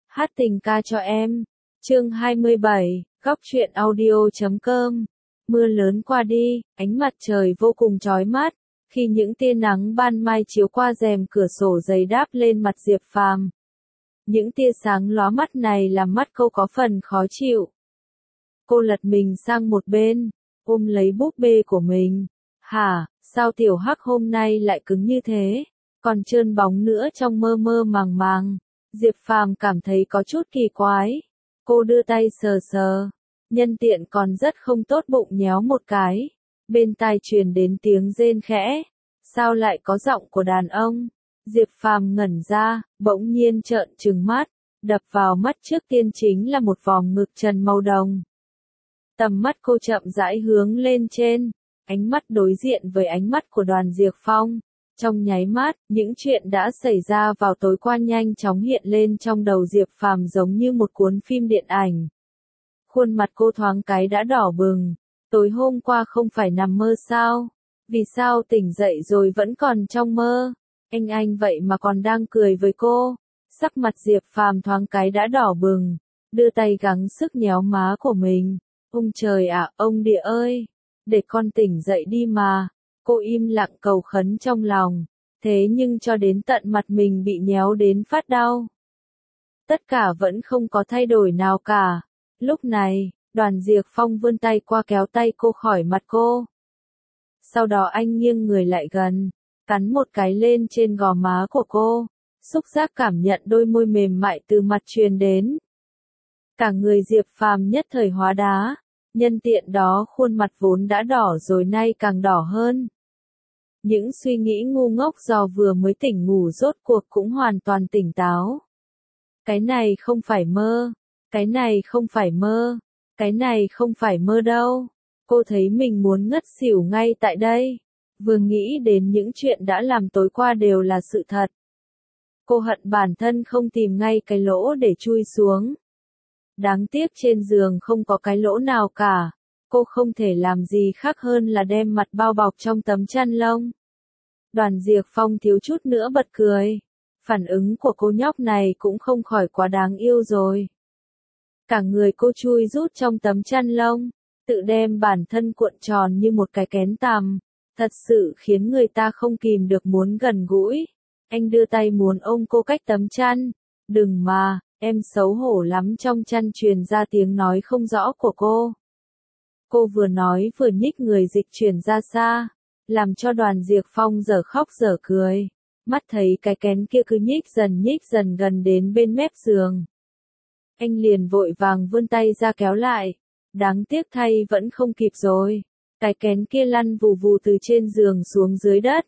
Hát tình ca cho em. Chương 27, góc truyện audio.com. Mưa lớn qua đi, ánh mặt trời vô cùng chói mắt, khi những tia nắng ban mai chiếu qua rèm cửa sổ dày đáp lên mặt Diệp Phàm. Những tia sáng lóa mắt này làm mắt cô có phần khó chịu. Cô lật mình sang một bên, ôm lấy búp bê của mình. Hả, sao tiểu hắc hôm nay lại cứng như thế, còn trơn bóng nữa trong mơ mơ màng màng. Diệp Phàm cảm thấy có chút kỳ quái. Cô đưa tay sờ sờ, nhân tiện còn rất không tốt bụng nhéo một cái. Bên tai truyền đến tiếng rên khẽ. Sao lại có giọng của đàn ông? Diệp Phàm ngẩn ra, bỗng nhiên trợn trừng mắt. Đập vào mắt trước tiên chính là một vòng ngực trần màu đồng. Tầm mắt cô chậm rãi hướng lên trên, ánh mắt đối diện với ánh mắt của Đoàn Diệp Phong. Trong nháy mắt, những chuyện đã xảy ra vào tối qua nhanh chóng hiện lên trong đầu Diệp Phàm giống như một cuốn phim điện ảnh. Khuôn mặt cô thoáng cái đã đỏ bừng. Tối hôm qua không phải nằm mơ sao? Vì sao tỉnh dậy rồi vẫn còn trong mơ? Anh vậy mà còn đang cười với cô. Sắc mặt Diệp Phàm thoáng cái đã đỏ bừng, đưa tay gắng sức nhéo má của mình. Ông trời ạ, ông địa ơi, để con tỉnh dậy đi mà. Cô im lặng cầu khấn trong lòng, thế nhưng cho đến tận mặt mình bị nhéo đến phát đau. Tất cả vẫn không có thay đổi nào cả. Lúc này, Đoàn Diệp Phong vươn tay qua kéo tay cô khỏi mặt cô. Sau đó anh nghiêng người lại gần, cắn một cái lên trên gò má của cô, xúc giác cảm nhận đôi môi mềm mại từ mặt truyền đến. Cả người Diệp Phàm nhất thời hóa đá, nhân tiện đó khuôn mặt vốn đã đỏ rồi nay càng đỏ hơn. Những suy nghĩ ngu ngốc do vừa mới tỉnh ngủ rốt cuộc cũng hoàn toàn tỉnh táo. Cái này không phải mơ, cái này không phải mơ, cái này không phải mơ đâu. Cô thấy mình muốn ngất xỉu ngay tại đây. Vừa nghĩ đến những chuyện đã làm tối qua đều là sự thật. Cô hận bản thân không tìm ngay cái lỗ để chui xuống. Đáng tiếc trên giường không có cái lỗ nào cả. Cô không thể làm gì khác hơn là đem mặt bao bọc trong tấm chăn lông. Đoàn Diệp Phong thiếu chút nữa bật cười. Phản ứng của cô nhóc này cũng không khỏi quá đáng yêu rồi. Cả người cô chui rút trong tấm chăn lông, tự đem bản thân cuộn tròn như một cái kén tằm. Thật sự khiến người ta không kìm được muốn gần gũi. Anh đưa tay muốn ôm cô cách tấm chăn. Đừng mà, em xấu hổ lắm. Trong chăn truyền ra tiếng nói không rõ của cô. Cô vừa nói vừa nhích người dịch chuyển ra xa, làm cho Đoàn Diệp Phong dở khóc dở cười. Mắt thấy cái kén kia cứ nhích dần gần đến bên mép giường. Anh liền vội vàng vươn tay ra kéo lại. Đáng tiếc thay vẫn không kịp rồi. Cái kén kia lăn vù vù từ trên giường xuống dưới đất.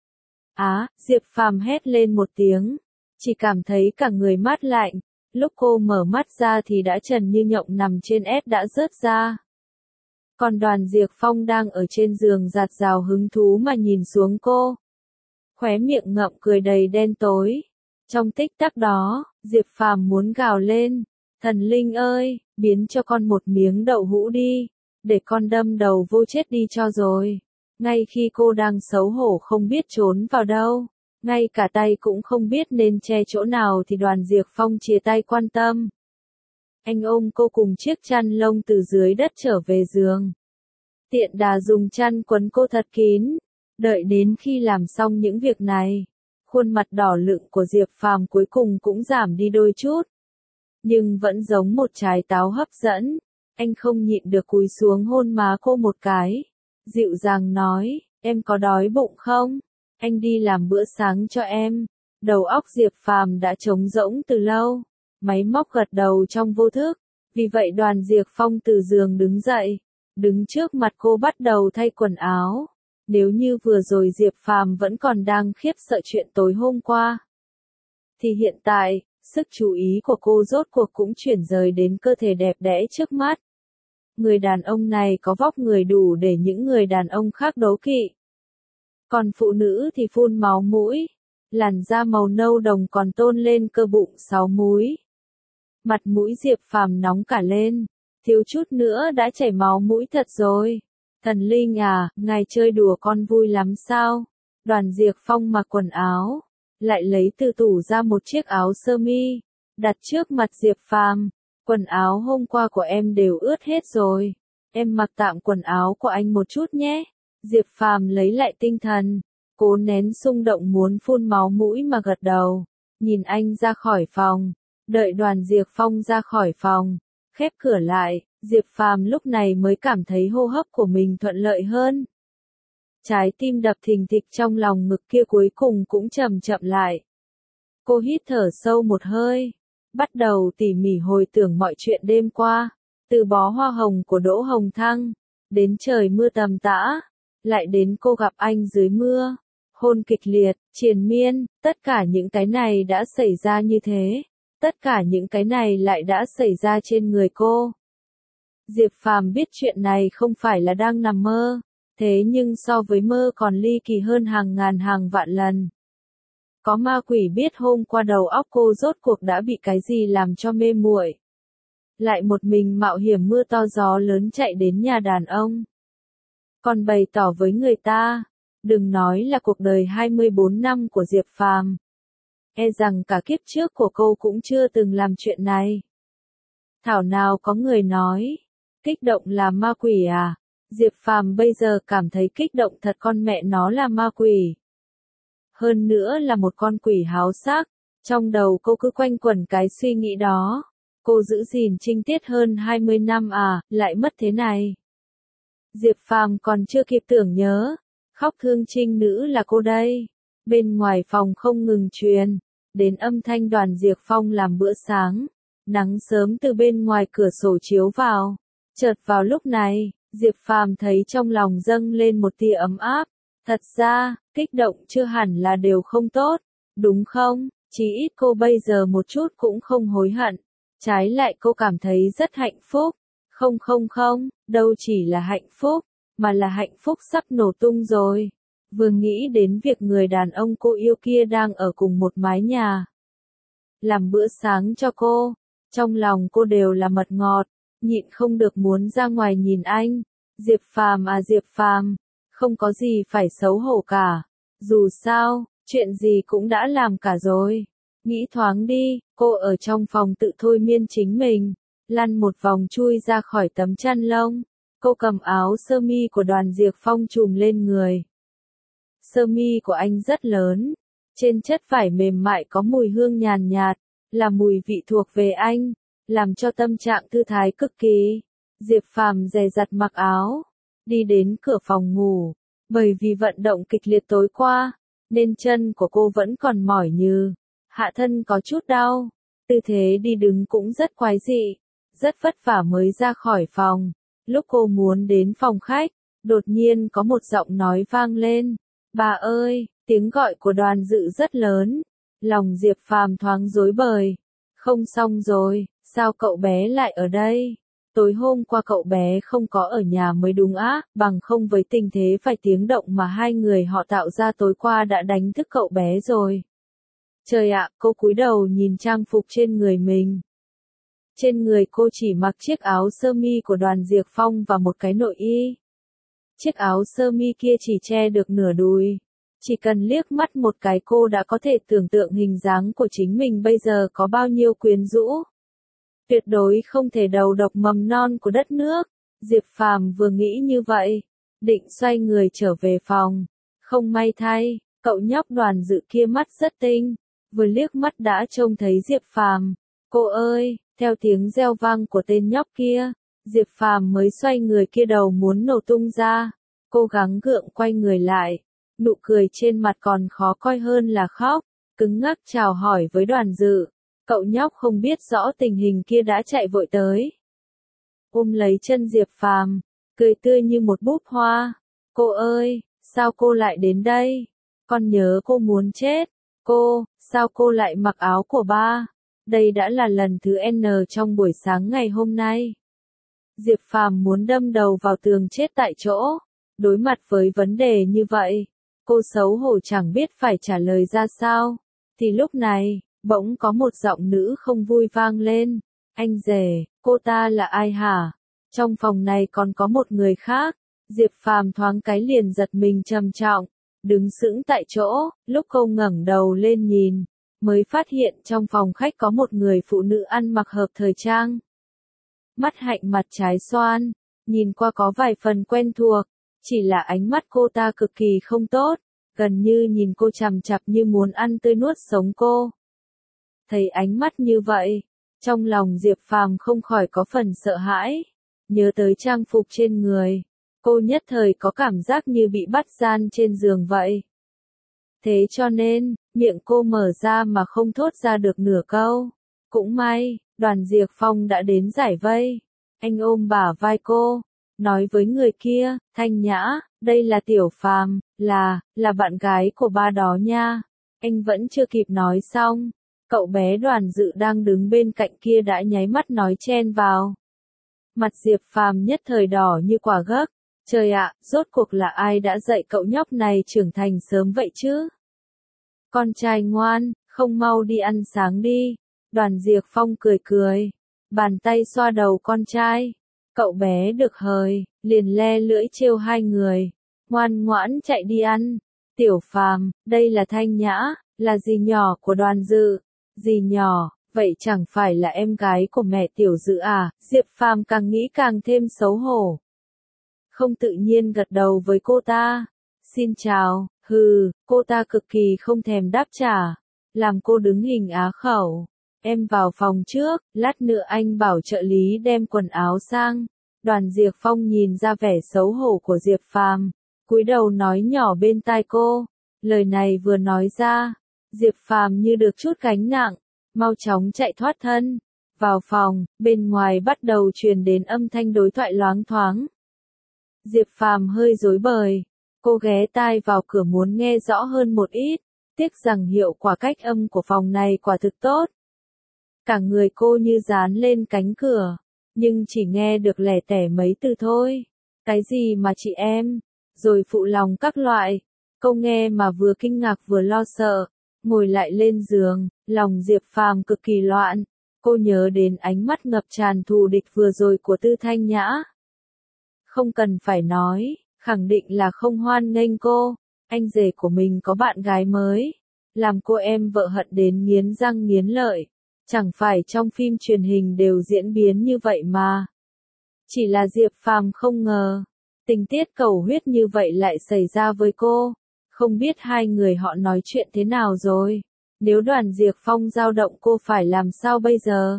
Á, Diệp Phàm hét lên một tiếng. Chỉ cảm thấy cả người mát lạnh. Lúc cô mở mắt ra thì đã trần như nhộng nằm trên ét đã rớt ra. Còn Đoàn Diệp Phong đang ở trên giường giạt rào hứng thú mà nhìn xuống cô. Khóe miệng ngậm cười đầy đen tối. Trong tích tắc đó, Diệp Phàm muốn gào lên. Thần linh ơi, biến cho con một miếng đậu hũ đi. Để con đâm đầu vô chết đi cho rồi. Ngay khi cô đang xấu hổ không biết trốn vào đâu, ngay cả tay cũng không biết nên che chỗ nào thì Đoàn Diệp Phong chìa tay quan tâm. Anh ôm cô cùng chiếc chăn lông từ dưới đất trở về giường. Tiện đà dùng chăn quấn cô thật kín. Đợi đến khi làm xong những việc này, khuôn mặt đỏ lựng của Diệp Phàm cuối cùng cũng giảm đi đôi chút. Nhưng vẫn giống một trái táo hấp dẫn. Anh không nhịn được cúi xuống hôn má cô một cái. Dịu dàng nói, em có đói bụng không? Anh đi làm bữa sáng cho em. Đầu óc Diệp Phàm đã trống rỗng từ lâu. Máy móc gật đầu trong vô thức. Vì vậy Đoàn Diệp Phong từ giường đứng dậy. Đứng trước mặt cô bắt đầu thay quần áo. Nếu như vừa rồi Diệp Phàm vẫn còn đang khiếp sợ chuyện tối hôm qua, thì hiện tại, sức chú ý của cô rốt cuộc cũng chuyển rời đến cơ thể đẹp đẽ trước mắt. Người đàn ông này có vóc người đủ để những người đàn ông khác đố kỵ. Còn phụ nữ thì phun máu mũi. Làn da màu nâu đồng còn tôn lên cơ bụng 6 múi. Mặt mũi Diệp Phàm nóng cả lên. Thiếu chút nữa đã chảy máu mũi thật rồi. Thần linh à, ngài chơi đùa con vui lắm sao? Đoàn Diệp Phong mặc quần áo. Lại lấy từ tủ ra một chiếc áo sơ mi. đặt trước mặt Diệp Phàm. Quần áo hôm qua của em đều ướt hết rồi. Em mặc tạm quần áo của anh một chút nhé. Diệp Phàm lấy lại tinh thần, cố nén xung động muốn phun máu mũi mà gật đầu. Nhìn anh ra khỏi phòng, đợi Đoàn Diệp Phong ra khỏi phòng, khép cửa lại, Diệp Phàm lúc này mới cảm thấy hô hấp của mình thuận lợi hơn. Trái tim đập thình thịch trong lòng ngực kia cuối cùng cũng chậm chậm lại. Cô hít thở sâu một hơi, bắt đầu tỉ mỉ hồi tưởng mọi chuyện đêm qua, từ bó hoa hồng của Đỗ Hồng Thăng, đến trời mưa tầm tã, lại đến cô gặp anh dưới mưa, hôn kịch liệt, triền miên, tất cả những cái này đã xảy ra như thế, tất cả những cái này lại đã xảy ra trên người cô. Diệp Phàm biết chuyện này không phải là đang nằm mơ, thế nhưng so với mơ còn ly kỳ hơn hàng ngàn hàng vạn lần. Có ma quỷ biết hôm qua đầu óc cô rốt cuộc đã bị cái gì làm cho mê muội. Lại một mình mạo hiểm mưa to gió lớn chạy đến nhà đàn ông. Còn bày tỏ với người ta, đừng nói là cuộc đời 24 năm của Diệp Phàm. E rằng cả kiếp trước của cô cũng chưa từng làm chuyện này. Thảo nào có người nói, kích động là ma quỷ à? Diệp Phàm bây giờ cảm thấy kích động thật con mẹ nó là ma quỷ. Hơn nữa là một con quỷ háo sắc, trong đầu cô cứ quanh quẩn cái suy nghĩ đó. Cô giữ gìn trinh tiết hơn 20 năm à, lại mất thế này. Diệp Phàm còn chưa kịp tưởng nhớ, khóc thương trinh nữ là cô đây. Bên ngoài phòng không ngừng truyền, đến âm thanh Đoàn Diệp Phong làm bữa sáng. Nắng sớm từ bên ngoài cửa sổ chiếu vào. Chợt vào lúc này, Diệp Phàm thấy trong lòng dâng lên một tia ấm áp. Thật ra, kích động chưa hẳn là điều không tốt, đúng không? Chí ít cô bây giờ một chút cũng không hối hận. Trái lại cô cảm thấy rất hạnh phúc. Không, đâu chỉ là hạnh phúc, mà là hạnh phúc sắp nổ tung rồi. Vừa nghĩ đến việc người đàn ông cô yêu kia đang ở cùng một mái nhà, làm bữa sáng cho cô, trong lòng cô đều là mật ngọt, nhịn không được muốn ra ngoài nhìn anh. Diệp Phàm à Diệp Phàm, không có gì phải xấu hổ cả. Dù sao, chuyện gì cũng đã làm cả rồi. Nghĩ thoáng đi, cô ở trong phòng tự thôi miên chính mình, lăn một vòng chui ra khỏi tấm chăn lông. Cô cầm áo sơ mi của Đoàn Diệp Phong trùm lên người. Sơ mi của anh rất lớn, trên chất vải mềm mại có mùi hương nhàn nhạt, là mùi vị thuộc về anh, làm cho tâm trạng thư thái cực kỳ. Diệp Phàm dè dặt mặc áo, đi đến cửa phòng ngủ, bởi vì vận động kịch liệt tối qua, nên chân của cô vẫn còn mỏi nhừ, hạ thân có chút đau, tư thế đi đứng cũng rất quái dị, rất vất vả mới ra khỏi phòng. Lúc cô muốn đến phòng khách, đột nhiên có một giọng nói vang lên. Bà ơi, tiếng gọi của Đoàn Dự rất lớn. Lòng Diệp Phàm thoáng rối bời. Không xong rồi, sao cậu bé lại ở đây? Tối hôm qua cậu bé không có ở nhà mới đúng á, bằng không với tình thế vài tiếng động mà hai người họ tạo ra tối qua đã đánh thức cậu bé rồi. Trời ạ, cô cúi đầu nhìn trang phục trên người mình. Trên người cô chỉ mặc chiếc áo sơ mi của Đoàn Diệp Phong và một cái nội y. Chiếc áo sơ mi kia chỉ che được nửa đùi. Chỉ cần liếc mắt một cái cô đã có thể tưởng tượng hình dáng của chính mình bây giờ có bao nhiêu quyến rũ. Tuyệt đối không thể đầu độc mầm non của đất nước. Diệp Phàm vừa nghĩ như vậy, định xoay người trở về phòng. Không may thay, cậu nhóc Đoàn Dự kia mắt rất tinh, vừa liếc mắt đã trông thấy Diệp Phàm. Cô ơi, theo tiếng reo vang của tên nhóc kia, Diệp Phàm mới xoay người kia đầu muốn nổ tung ra. Cố gắng gượng quay người lại, nụ cười trên mặt còn khó coi hơn là khóc, cứng ngắc chào hỏi với Đoàn Dự. Cậu nhóc không biết rõ tình hình kia đã chạy vội tới, ôm lấy chân Diệp Phàm, cười tươi như một búp hoa. Cô ơi, sao cô lại đến đây? Con nhớ cô muốn chết. Cô, sao cô lại mặc áo của ba? Đây đã là lần thứ N trong buổi sáng ngày hôm nay. Diệp Phàm muốn đâm đầu vào tường chết tại chỗ. Đối mặt với vấn đề như vậy, cô xấu hổ chẳng biết phải trả lời ra sao. Thì lúc này, bỗng có một giọng nữ không vui vang lên. Anh rể, cô ta là ai hả? Trong phòng này còn có một người khác. Diệp Phàm thoáng cái liền giật mình trầm trọng, đứng sững tại chỗ. Lúc cô ngẩng đầu lên nhìn, mới phát hiện trong phòng khách có một người phụ nữ ăn mặc hợp thời trang. Mắt hạnh mặt trái xoan, nhìn qua có vài phần quen thuộc, chỉ là ánh mắt cô ta cực kỳ không tốt, gần như nhìn cô chằm chằm như muốn ăn tươi nuốt sống cô. Thấy ánh mắt như vậy, trong lòng Diệp Phàm không khỏi có phần sợ hãi, nhớ tới trang phục trên người, cô nhất thời có cảm giác như bị bắt gian trên giường vậy. Thế cho nên, miệng cô mở ra mà không thốt ra được nửa câu. Cũng may, Đoàn Diệp Phong đã đến giải vây. Anh ôm bả vai cô, nói với người kia, Thanh Nhã, đây là Tiểu Phàm, là bạn gái của ba đó nha. Anh vẫn chưa kịp nói xong, cậu bé Đoàn Dự đang đứng bên cạnh kia đã nháy mắt nói chen vào. Mặt Diệp Phàm nhất thời đỏ như quả gấc. Trời ạ, rốt cuộc là ai đã dạy cậu nhóc này trưởng thành sớm vậy chứ? Con trai ngoan, không mau đi ăn sáng đi. Đoàn Diệp Phong cười cười, bàn tay xoa đầu con trai. Cậu bé được hời, liền le lưỡi trêu hai người. Ngoan ngoãn chạy đi ăn. Tiểu Phàm, đây là Thanh Nhã, là dì nhỏ của Đoàn Dự. Dì nhỏ, vậy chẳng phải là em gái của mẹ Tiểu Dự à? Diệp Phàm càng nghĩ càng thêm xấu hổ. Không tự nhiên gật đầu với cô ta. Xin chào, cô ta cực kỳ không thèm đáp trả. Làm cô đứng hình á khẩu. Em vào phòng trước, lát nữa anh bảo trợ lý đem quần áo sang. Đoàn Diệp Phong nhìn ra vẻ xấu hổ của Diệp Phàm, cúi đầu nói nhỏ bên tai cô. Lời này vừa nói ra, Diệp Phàm như được chút gánh nặng, mau chóng chạy thoát thân. Vào phòng, bên ngoài bắt đầu truyền đến âm thanh đối thoại loáng thoáng. Diệp Phàm hơi rối bời, cô ghé tai vào cửa muốn nghe rõ hơn một ít, tiếc rằng hiệu quả cách âm của phòng này quả thực tốt. Cả người cô như dán lên cánh cửa, nhưng chỉ nghe được lẻ tẻ mấy từ thôi. Cái gì mà chị em, rồi phụ lòng các loại. Câu nghe mà vừa kinh ngạc vừa lo sợ, ngồi lại lên giường, lòng Diệp Phàm cực kỳ loạn. Cô nhớ đến ánh mắt ngập tràn thù địch vừa rồi của Tư Thanh Nhã. Không cần phải nói, khẳng định là không hoan nghênh cô. Anh rể của mình có bạn gái mới, làm cô em vợ hận đến nghiến răng nghiến lợi. Chẳng phải trong phim truyền hình đều diễn biến như vậy mà. Chỉ là Diệp Phàm không ngờ, tình tiết cầu huyết như vậy lại xảy ra với cô. Không biết hai người họ nói chuyện thế nào rồi. Nếu Đoàn Diệp Phong dao động cô phải làm sao bây giờ?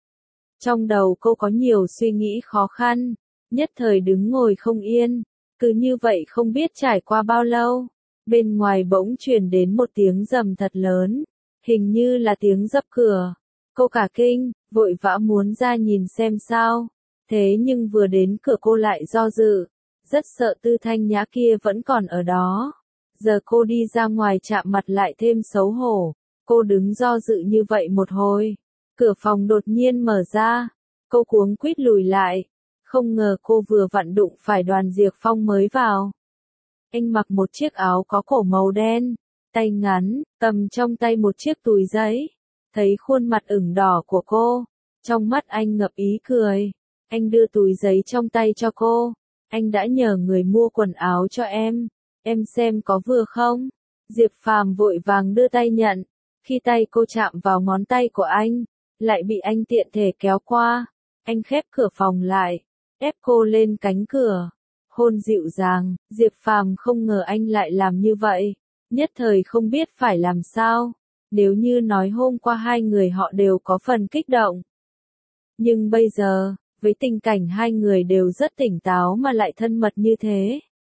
Trong đầu cô có nhiều suy nghĩ khó khăn, nhất thời đứng ngồi không yên. Cứ như vậy không biết trải qua bao lâu, bên ngoài bỗng truyền đến một tiếng rầm thật lớn, hình như là tiếng dập cửa. Cô cả kinh, vội vã muốn ra nhìn xem sao. Thế nhưng vừa đến cửa cô lại do dự, rất sợ Tư Thanh Nhã kia vẫn còn ở đó. Giờ cô đi ra ngoài chạm mặt lại thêm xấu hổ. Cô đứng do dự như vậy một hồi, cửa phòng đột nhiên mở ra. Cô cuống quýt lùi lại, không ngờ cô vừa vặn đụng phải Đoàn Diệp Phong mới vào. Anh mặc một chiếc áo có cổ màu đen, tay ngắn, cầm trong tay một chiếc túi giấy. Thấy khuôn mặt ửng đỏ của cô, trong mắt anh ngập ý cười. Anh đưa túi giấy trong tay cho cô. Anh đã nhờ người mua quần áo cho em xem có vừa không? Diệp Phàm vội vàng đưa tay nhận. Khi tay cô chạm vào ngón tay của anh, lại bị anh tiện thể kéo qua. Anh khép cửa phòng lại, ép cô lên cánh cửa. Hôn dịu dàng, Diệp Phàm không ngờ anh lại làm như vậy. Nhất thời không biết phải làm sao. Nếu như nói hôm qua hai người họ đều có phần kích động. Nhưng bây giờ, với tình cảnh hai người đều rất tỉnh táo mà lại thân mật như thế,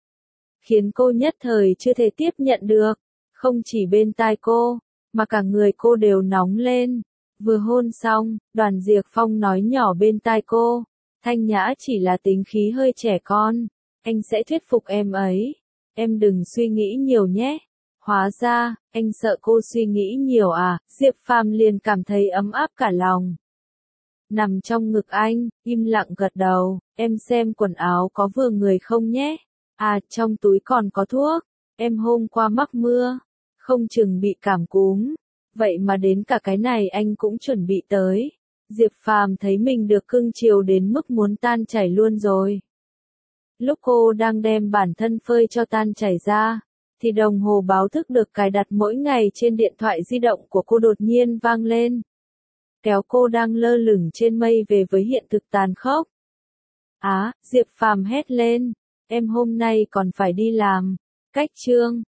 khiến cô nhất thời chưa thể tiếp nhận được. Không chỉ bên tai cô, mà cả người cô đều nóng lên. Vừa hôn xong, Đoàn Diệp Phong nói nhỏ bên tai cô. Thanh Nhã chỉ là tính khí hơi trẻ con. Anh sẽ thuyết phục em ấy. Em đừng suy nghĩ nhiều nhé. Hóa ra, anh sợ cô suy nghĩ nhiều à? Diệp Phàm liền cảm thấy ấm áp cả lòng. Nằm trong ngực anh, im lặng gật đầu. Em xem quần áo có vừa người không nhé? À, trong túi còn có thuốc. Em hôm qua mắc mưa, không chừng bị cảm cúm. Vậy mà đến cả cái này anh cũng chuẩn bị tới. Diệp Phàm thấy mình được cưng chiều đến mức muốn tan chảy luôn rồi. Lúc cô đang đem bản thân phơi cho tan chảy ra, thì đồng hồ báo thức được cài đặt mỗi ngày trên điện thoại di động của cô đột nhiên vang lên. Kéo cô đang lơ lửng trên mây về với hiện thực tàn khốc. Á, Diệp Phàm hét lên, em hôm nay còn phải đi làm. Cách chương